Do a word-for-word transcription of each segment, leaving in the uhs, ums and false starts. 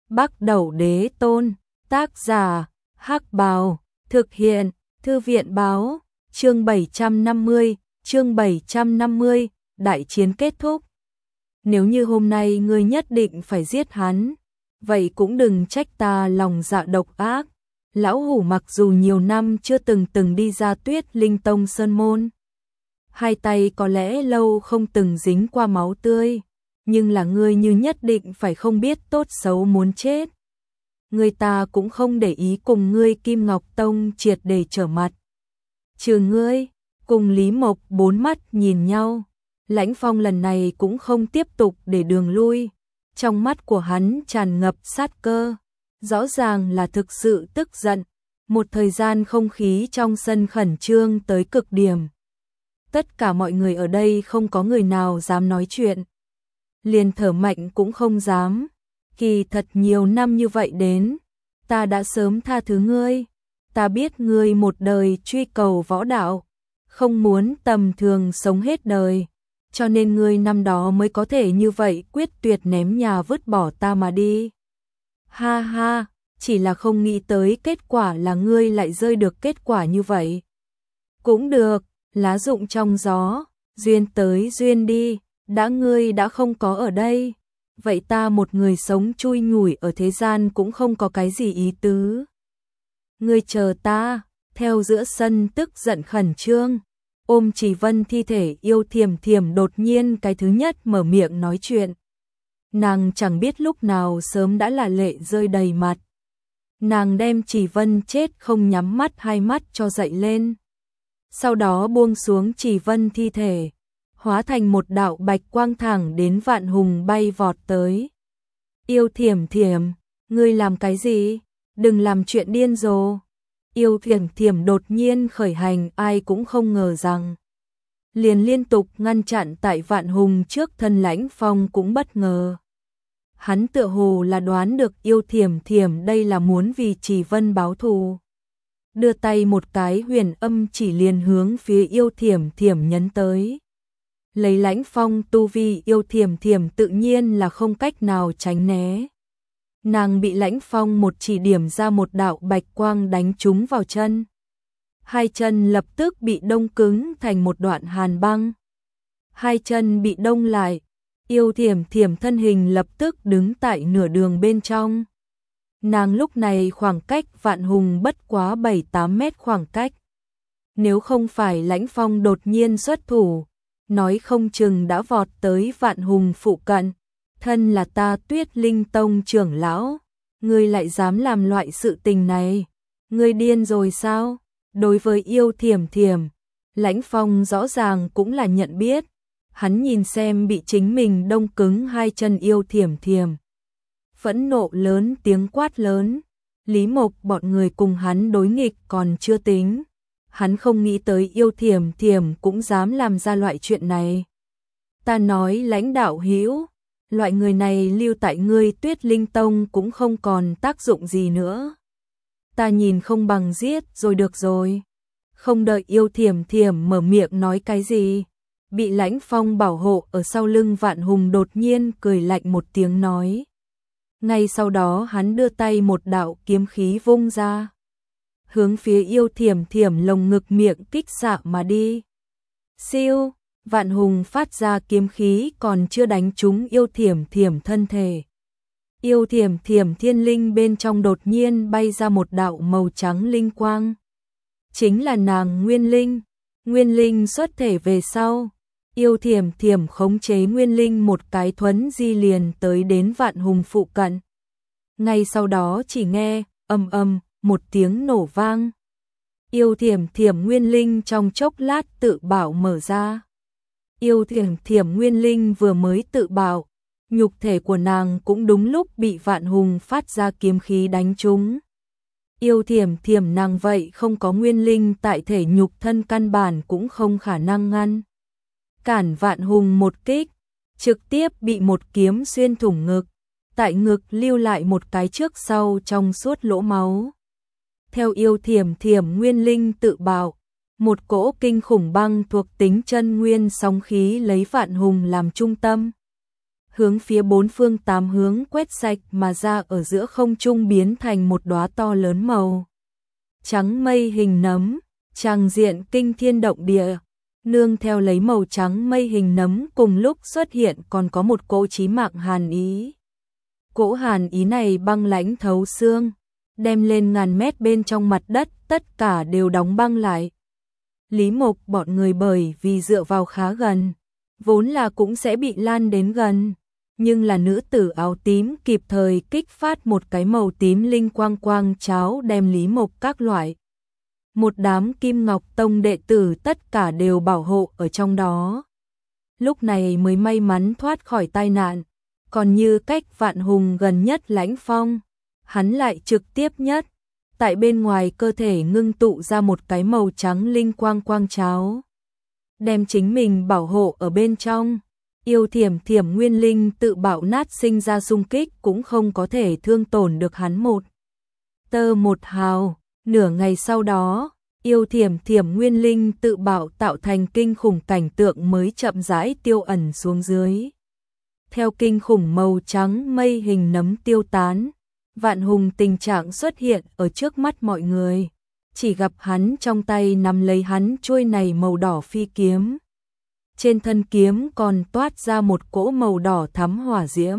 Bắc Đẩu Đế Tôn, tác giả, Hắc Bào, thực hiện, Thư viện báo, chương bảy trăm năm mươi, chương bảy trăm năm mươi, đại chiến kết thúc. Nếu như hôm nay ngươi nhất định phải giết hắn, vậy cũng đừng trách ta lòng dạ độc ác. Lão Hủ mặc dù nhiều năm chưa từng từng đi ra Tuyết Linh Tông Sơn Môn, hai tay có lẽ lâu không từng dính qua máu tươi, nhưng là ngươi như nhất định phải không biết tốt xấu muốn chết. Người ta cũng không để ý cùng ngươi Kim Ngọc Tông triệt để trở mặt. Trừ ngươi, cùng Lý Mộc bốn mắt nhìn nhau, Lãnh Phong lần này cũng không tiếp tục để đường lui, trong mắt của hắn tràn ngập sát cơ, rõ ràng là thực sự tức giận. Một thời gian không khí trong sân khẩn trương tới cực điểm. Tất cả mọi người ở đây không có người nào dám nói chuyện, liền thở mạnh cũng không dám. Kỳ thật nhiều năm như vậy đến, ta đã sớm tha thứ ngươi. Ta biết ngươi một đời truy cầu võ đạo, không muốn tầm thường sống hết đời, cho nên ngươi năm đó mới có thể như vậy quyết tuyệt ném nhà vứt bỏ ta mà đi. Ha ha, chỉ là không nghĩ tới kết quả là ngươi lại rơi được kết quả như vậy. Cũng được, lá rụng trong gió, duyên tới duyên đi, đã ngươi đã không có ở đây, vậy ta một người sống chui nhủi ở thế gian cũng không có cái gì ý tứ. Ngươi chờ ta, theo giữa sân tức giận khẩn trương, ôm Chỉ Vân thi thể yêu Thiểm Thiểm đột nhiên cái thứ nhất mở miệng nói chuyện. Nàng chẳng biết lúc nào sớm đã là lệ rơi đầy mặt. Nàng đem Chỉ Vân chết không nhắm mắt hai mắt cho dậy lên. Sau đó buông xuống Chỉ Vân thi thể, hóa thành một đạo bạch quang thẳng đến Vạn Hùng bay vọt tới. Yêu Thiểm Thiểm, ngươi làm cái gì? Đừng làm chuyện điên rồ. Yêu Thiểm Thiểm đột nhiên khởi hành, ai cũng không ngờ rằng liền liên tục ngăn chặn tại Vạn Hùng trước thân. Lãnh Phong cũng bất ngờ. Hắn tựa hồ là đoán được Yêu Thiểm Thiểm đây là muốn vì Chỉ Vân báo thù. Đưa tay một cái huyền âm chỉ liền hướng phía Yêu Thiểm Thiểm nhấn tới. Lấy Lãnh Phong tu vi, Yêu Thiểm Thiểm tự nhiên là không cách nào tránh né. Nàng bị Lãnh Phong một chỉ điểm ra một đạo bạch quang đánh trúng vào chân. Hai chân lập tức bị đông cứng thành một đoạn hàn băng. Hai chân bị đông lại, Yêu Thiểm Thiểm thân hình lập tức đứng tại nửa đường bên trong. Nàng lúc này khoảng cách Vạn Hùng bất quá bảy tám mét khoảng cách. Nếu không phải Lãnh Phong đột nhiên xuất thủ, nói không chừng đã vọt tới Vạn Hùng phụ cận. Thân là ta Tuyết Linh Tông trưởng lão, ngươi lại dám làm loại sự tình này, ngươi điên rồi sao? Đối với Yêu Thiểm Thiểm, Lãnh Phong rõ ràng cũng là nhận biết. Hắn nhìn xem bị chính mình đông cứng hai chân Yêu Thiểm Thiểm, phẫn nộ lớn tiếng quát lớn. Lý Mộc bọn người cùng hắn đối nghịch còn chưa tính, hắn không nghĩ tới Yêu Thiểm Thiểm cũng dám làm ra loại chuyện này. Ta nói Lãnh đạo hữu, loại người này lưu tại ngươi Tuyết Linh Tông cũng không còn tác dụng gì nữa. Ta nhìn không bằng giết rồi được rồi. Không đợi Yêu Thiểm Thiểm mở miệng nói cái gì, bị Lãnh Phong bảo hộ ở sau lưng Vạn Hùng đột nhiên cười lạnh một tiếng nói. Ngay sau đó hắn đưa tay một đạo kiếm khí vung ra, hướng phía Yêu Thiểm Thiểm lồng ngực miệng kích xạ mà đi. Siêu, Vạn Hùng phát ra kiếm khí còn chưa đánh trúng Yêu Thiểm Thiểm thân thể. Yêu Thiểm Thiểm thiên linh bên trong đột nhiên bay ra một đạo màu trắng linh quang. Chính là nàng Nguyên Linh. Nguyên Linh xuất thể về sau, Yêu Thiểm Thiểm khống chế Nguyên Linh một cái thuấn di liền tới đến Vạn Hùng phụ cận. Ngay sau đó chỉ nghe ầm ầm một tiếng nổ vang. Yêu Thiểm Thiểm Nguyên Linh trong chốc lát tự bảo mở ra. Yêu Thiểm Thiểm Nguyên Linh vừa mới tự bảo, nhục thể của nàng cũng đúng lúc bị Vạn Hùng phát ra kiếm khí đánh trúng. Yêu Thiểm Thiểm nàng vậy không có Nguyên Linh tại thể, nhục thân căn bản cũng không khả năng ngăn cản Vạn Hùng một kích, trực tiếp bị một kiếm xuyên thủng ngực, tại ngực lưu lại một cái trước sau trong suốt lỗ máu. Theo Yêu Thiểm Thiểm Nguyên Linh tự bảo, một cỗ kinh khủng băng thuộc tính chân nguyên sóng khí lấy Vạn Hùng làm trung tâm, hướng phía bốn phương tám hướng quét sạch mà ra, ở giữa không trung biến thành một đóa to lớn màu trắng mây hình nấm, tràng diện kinh thiên động địa. Nương theo lấy màu trắng mây hình nấm cùng lúc xuất hiện còn có một cỗ chí mạng hàn ý. Cỗ hàn ý này băng lãnh thấu xương, đem lên ngàn mét bên trong mặt đất, tất cả đều đóng băng lại. Lý Mộc bọn người bởi vì dựa vào khá gần, vốn là cũng sẽ bị lan đến gần, nhưng là nữ tử áo tím kịp thời kích phát một cái màu tím linh quang quang cháo, đem Lý Mộc các loại một đám Kim Ngọc Tông đệ tử tất cả đều bảo hộ ở trong đó. Lúc này mới may mắn thoát khỏi tai nạn, còn như cách Vạn Hùng gần nhất Lãnh Phong, hắn lại trực tiếp nhất, tại bên ngoài cơ thể ngưng tụ ra một cái màu trắng linh quang quang cháo, đem chính mình bảo hộ ở bên trong. Yêu Thiểm Thiểm nguyên linh tự bạo nát sinh ra xung kích cũng không có thể thương tổn được hắn một tơ một hào. Nửa ngày sau đó, Yêu Thiểm Thiểm nguyên linh tự bạo tạo thành kinh khủng cảnh tượng mới chậm rãi tiêu ẩn xuống dưới. Theo kinh khủng màu trắng mây hình nấm tiêu tán, Vạn Hùng tình trạng xuất hiện ở trước mắt mọi người, chỉ gặp hắn trong tay nắm lấy hắn chuôi này màu đỏ phi kiếm. Trên thân kiếm còn toát ra một cỗ màu đỏ thắm hỏa diễm.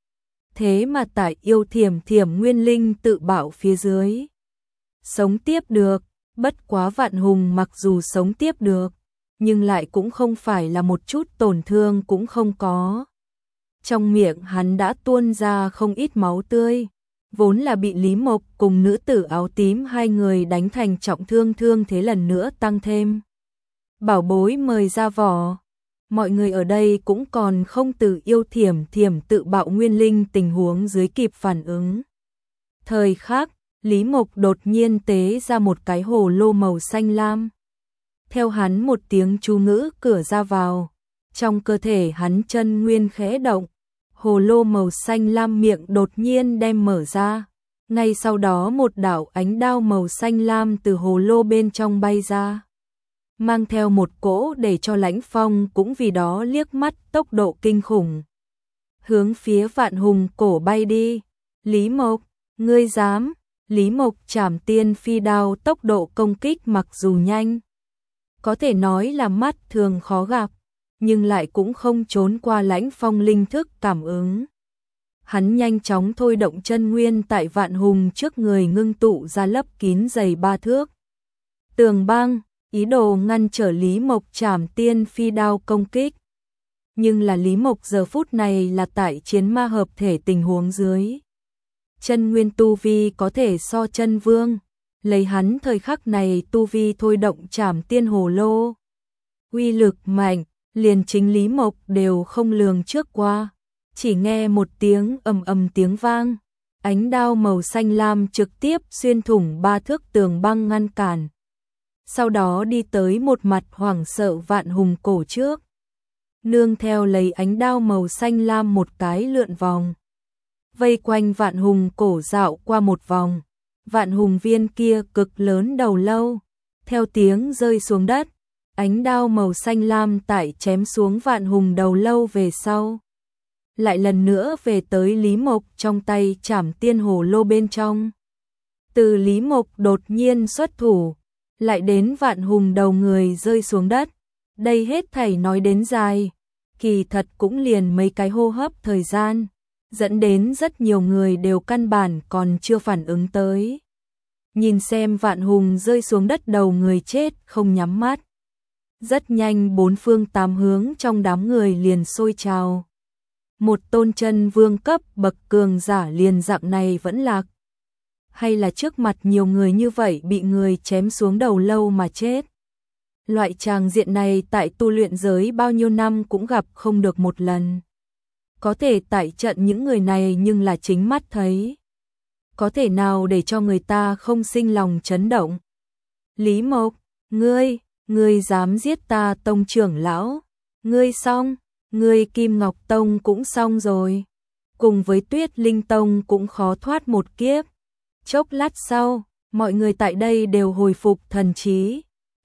Thế mà tại Yêu Thiểm Thiểm nguyên linh tự bạo phía dưới, sống tiếp được. Bất quá Vạn Hùng mặc dù sống tiếp được, nhưng lại cũng không phải là một chút tổn thương cũng không có. Trong miệng hắn đã tuôn ra không ít máu tươi, vốn là bị Lý Mộc cùng nữ tử áo tím hai người đánh thành trọng thương, thương thế lần nữa tăng thêm. Bảo bối mời ra vỏ. Mọi người ở đây cũng còn không từ Yêu Thiểm Thiểm tự bạo nguyên linh tình huống dưới kịp phản ứng. Thời khắc, Lý Mộc đột nhiên tế ra một cái hồ lô màu xanh lam. Theo hắn một tiếng chú ngữ cửa ra vào, trong cơ thể hắn chân nguyên khẽ động, hồ lô màu xanh lam miệng đột nhiên đem mở ra. Ngay sau đó một đạo ánh đao màu xanh lam từ hồ lô bên trong bay ra, mang theo một cỗ để cho Lãnh Phong cũng vì đó liếc mắt tốc độ kinh khủng. Hướng phía Vạn Hùng cổ bay đi. Lý Mộc, ngươi dám? Lý Mộc Trảm Tiên Phi Đao tốc độ công kích mặc dù nhanh, có thể nói là mắt thường khó gặp, nhưng lại cũng không trốn qua Lãnh Phong linh thức cảm ứng. Hắn nhanh chóng thôi động chân nguyên tại Vạn Hùng trước người ngưng tụ ra lấp kín dày ba thước tường băng, ý đồ ngăn trở Lý Mộc Trảm Tiên Phi Đao công kích. Nhưng là Lý Mộc giờ phút này là tại chiến ma hợp thể tình huống dưới, chân nguyên tu vi có thể so chân vương, lấy hắn thời khắc này tu vi thôi động Trảm Tiên hồ lô, uy lực mạnh, liền chính Lý Mộc đều không lường trước qua. Chỉ nghe một tiếng ầm ầm tiếng vang, ánh đao màu xanh lam trực tiếp xuyên thủng ba thước tường băng ngăn cản. Sau đó đi tới một mặt hoảng sợ Vạn Hùng cổ trước. Nương theo lấy ánh đao màu xanh lam một cái lượn vòng, vây quanh Vạn Hùng cổ dạo qua một vòng. Vạn Hùng viên kia cực lớn đầu lâu, theo tiếng rơi xuống đất, ánh đao màu xanh lam tại chém xuống Vạn Hùng đầu lâu về sau, lại lần nữa về tới Lý Mộc trong tay Trảm Tiên hồ lô bên trong. Từ Lý Mộc đột nhiên xuất thủ, lại đến Vạn Hùng đầu người rơi xuống đất. Đây hết thảy nói đến dài, kỳ thật cũng liền mấy cái hô hấp thời gian, dẫn đến rất nhiều người đều căn bản còn chưa phản ứng tới. Nhìn xem Vạn Hùng rơi xuống đất đầu người chết không nhắm mắt. Rất nhanh bốn phương tám hướng trong đám người liền sôi trào. Một tôn chân vương cấp bậc cường giả liền dạng này vẫn lạc. Hay là trước mặt nhiều người như vậy bị người chém xuống đầu lâu mà chết. Loại tràng diện này tại tu luyện giới bao nhiêu năm cũng gặp không được một lần. Có thể tại trận những người này nhưng là chính mắt thấy. Có thể nào để cho người ta không sinh lòng chấn động. Lý Mộc, ngươi, ngươi dám giết ta tông trưởng lão. Ngươi xong, ngươi Kim Ngọc Tông cũng xong rồi. Cùng với Tuyết Linh Tông cũng khó thoát một kiếp. Chốc lát sau, mọi người tại đây đều hồi phục thần trí.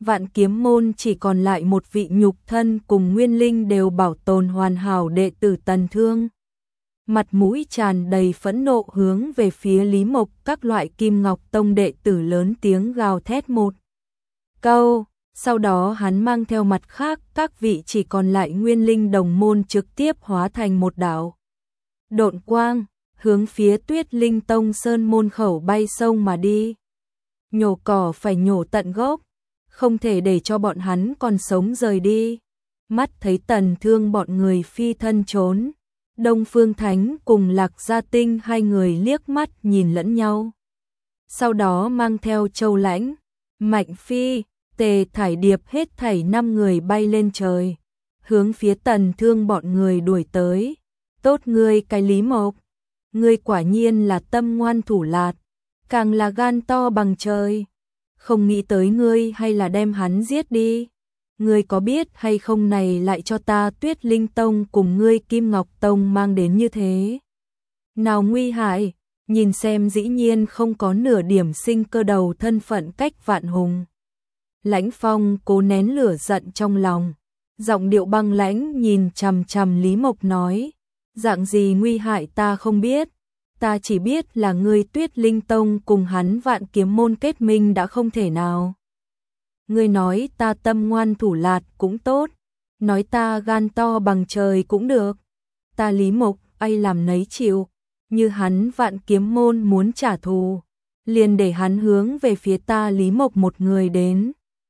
Vạn Kiếm môn chỉ còn lại một vị nhục thân cùng nguyên linh đều bảo tồn hoàn hảo đệ tử Tần Thương. Mặt mũi tràn đầy phẫn nộ hướng về phía Lý Mộc, các loại Kim Ngọc Tông đệ tử lớn tiếng gào thét một câu. Sau đó hắn mang theo mặt khác các vị chỉ còn lại nguyên linh đồng môn trực tiếp hóa thành một đạo độn quang, hướng phía Tuyết Linh Tông sơn môn khẩu bay sông mà đi. Nhổ cỏ phải nhổ tận gốc, không thể để cho bọn hắn còn sống rời đi. Mắt thấy Tần Thương bọn người phi thân trốn, Đông Phương Thánh cùng Lạc Gia Tinh hai người liếc mắt nhìn lẫn nhau. Sau đó mang theo Châu Lãnh, Mạnh Phi, Tề Thải Điệp hết thảy năm người bay lên trời, hướng phía Tần Thương bọn người đuổi tới. Tốt ngươi cái Lý Mộc, ngươi quả nhiên là tâm ngoan thủ lạt, càng là gan to bằng trời. Không nghĩ tới ngươi hay là đem hắn giết đi. Ngươi có biết hay không này lại cho ta Tuyết Linh Tông cùng ngươi Kim Ngọc Tông mang đến như thế nào nguy hại, nhìn xem dĩ nhiên không có nửa điểm sinh cơ đầu thân phận cách Vạn Hùng. Lãnh Phong cố nén lửa giận trong lòng, giọng điệu băng lãnh nhìn chằm chằm Lý Mộc nói, dạng gì nguy hại ta không biết, ta chỉ biết là ngươi Tuyết Linh Tông cùng hắn Vạn Kiếm môn kết minh đã không thể nào. Ngươi nói ta tâm ngoan thủ lạt cũng tốt, nói ta gan to bằng trời cũng được. Ta Lý Mộc ai làm nấy chịu, như hắn Vạn Kiếm môn muốn trả thù, liền để hắn hướng về phía ta Lý Mộc một người đến.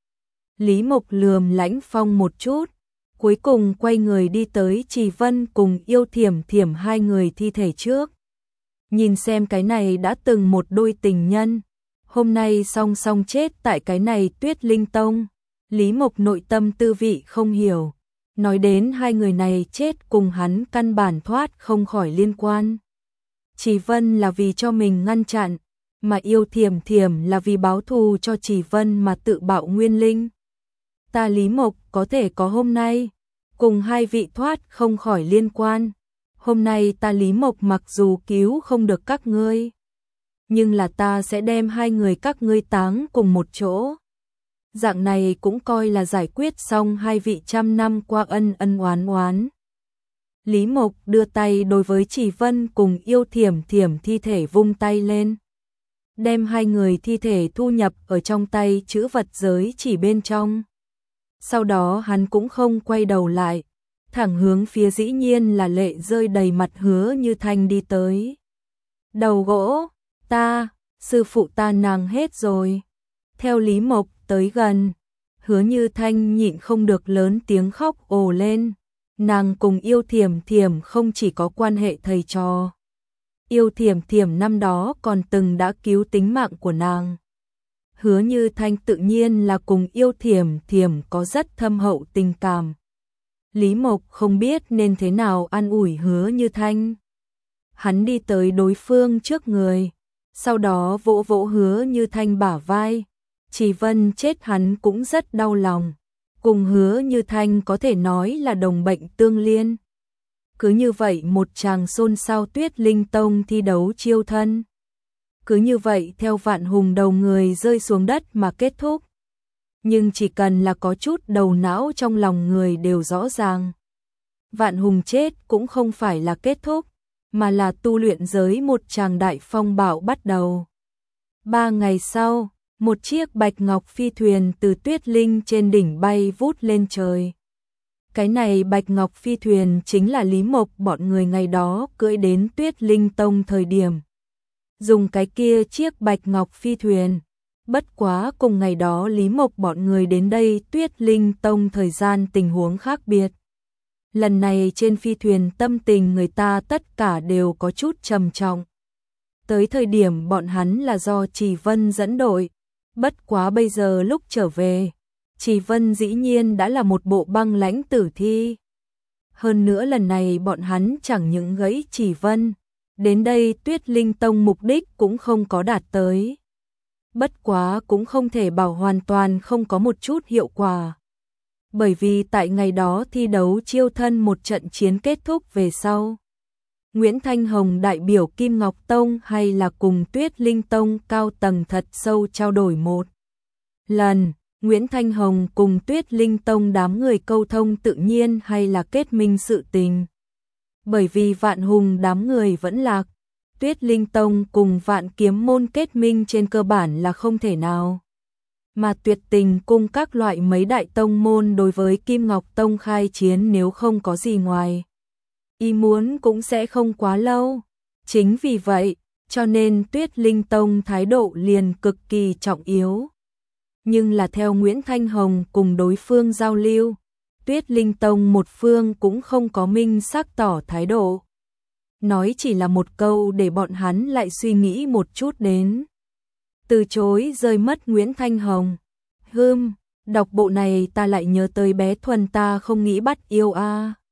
Lý Mộc lườm Lãnh Phong một chút, cuối cùng quay người đi tới Trì Vân cùng Yêu Thiểm Thiểm hai người thi thể trước. Nhìn xem cái này đã từng một đôi tình nhân, hôm nay song song chết tại cái này Tuyết Linh Tông. Lý Mộc nội tâm tư vị không hiểu, nói đến hai người này chết cùng hắn căn bản thoát không khỏi liên quan. Trì Vân là vì cho mình ngăn chặn, mà Yêu Thiểm Thiểm là vì báo thù cho Trì Vân mà tự bạo nguyên linh. Ta Lý Mộc có thể có hôm nay, cùng hai vị thoát không khỏi liên quan. Hôm nay ta Lý Mộc mặc dù cứu không được các ngươi, nhưng là ta sẽ đem hai người các ngươi táng cùng một chỗ. Dạng này cũng coi là giải quyết xong hai vị trăm năm qua ân ân oán oán. Lý Mộc đưa tay đối với Trì Vân cùng Yêu Thiểm Thiểm thi thể vung tay lên, đem hai người thi thể thu nhập ở trong tay chữ vật giới chỉ bên trong. Sau đó hắn cũng không quay đầu lại, thẳng hướng phía dĩ nhiên là lệ rơi đầy mặt Hứa Như Thanh đi tới. Đầu gỗ, ta, sư phụ ta nàng hết rồi. Theo Lý Mộc tới gần, Hứa Như Thanh nhịn không được lớn tiếng khóc ồ lên. Nàng cùng Yêu Thiểm Thiểm không chỉ có quan hệ thầy trò. Yêu Thiểm Thiểm năm đó còn từng đã cứu tính mạng của nàng. Hứa Như Thanh tự nhiên là cùng Yêu Thiểm Thiểm có rất thâm hậu tình cảm. Lý Mộc không biết nên thế nào an ủi Hứa Như Thanh. Hắn đi tới đối phương trước người, sau đó vỗ vỗ Hứa Như Thanh bả vai. Trì Vân chết hắn cũng rất đau lòng, cùng Hứa Như Thanh có thể nói là đồng bệnh tương liên. Cứ như vậy một tràng xôn xao Tuyết Linh Tông thi đấu chiêu thân. Cứ như vậy theo Vạn Hùng đầu người rơi xuống đất mà kết thúc. Nhưng chỉ cần là có chút đầu não trong lòng người đều rõ ràng. Vạn Hùng chết cũng không phải là kết thúc, mà là tu luyện giới một tràng đại phong bạo bắt đầu. Ba ngày sau, một chiếc bạch ngọc phi thuyền từ Tuyết Linh trên đỉnh bay vút lên trời. Cái này bạch ngọc phi thuyền chính là Lý Mộc bọn người ngày đó cưỡi đến Tuyết Linh Tông thời điểm. Dùng cái kia chiếc bạch ngọc phi thuyền. Bất quá cùng ngày đó Lý Mộc bọn người đến đây Tuyết Linh Tông thời gian tình huống khác biệt. Lần này trên phi thuyền tâm tình người ta tất cả đều có chút trầm trọng. Tới thời điểm bọn hắn là do Trì Vân dẫn đội. Bất quá bây giờ lúc trở về, Trì Vân dĩ nhiên đã là một bộ băng lãnh tử thi. Hơn nữa lần này bọn hắn chẳng những gãy Trì Vân, đến đây Tuyết Linh Tông mục đích cũng không có đạt tới. Bất quá cũng không thể bảo hoàn toàn không có một chút hiệu quả. Bởi vì tại ngày đó thi đấu chiêu thân một trận chiến kết thúc về sau. Nguyễn Thanh Hồng đại biểu Kim Ngọc Tông hay là cùng Tuyết Linh Tông cao tầng thật sâu trao đổi một lần. Nguyễn Thanh Hồng cùng Tuyết Linh Tông đám người câu thông tự nhiên hay là kết minh sự tình. Bởi vì Vạn Hùng đám người vẫn lạc, Tuyết Linh Tông cùng Vạn Kiếm môn kết minh trên cơ bản là không thể nào. Mà Tuyệt Tình cung các loại mấy đại tông môn đối với Kim Ngọc Tông khai chiến nếu không có gì ngoài ý muốn cũng sẽ không quá lâu. Chính vì vậy, cho nên Tuyết Linh Tông thái độ liền cực kỳ trọng yếu. Nhưng là theo Nguyễn Thanh Hồng cùng đối phương giao lưu, Tuyết Linh Tông một phương cũng không có minh xác tỏ thái độ. Nói chỉ là một câu để bọn hắn lại suy nghĩ một chút đến. Từ chối rơi mất Nguyễn Thanh Hồng. Hưm, đọc bộ này ta lại nhớ tới bé Thuần ta không nghĩ bắt yêu a.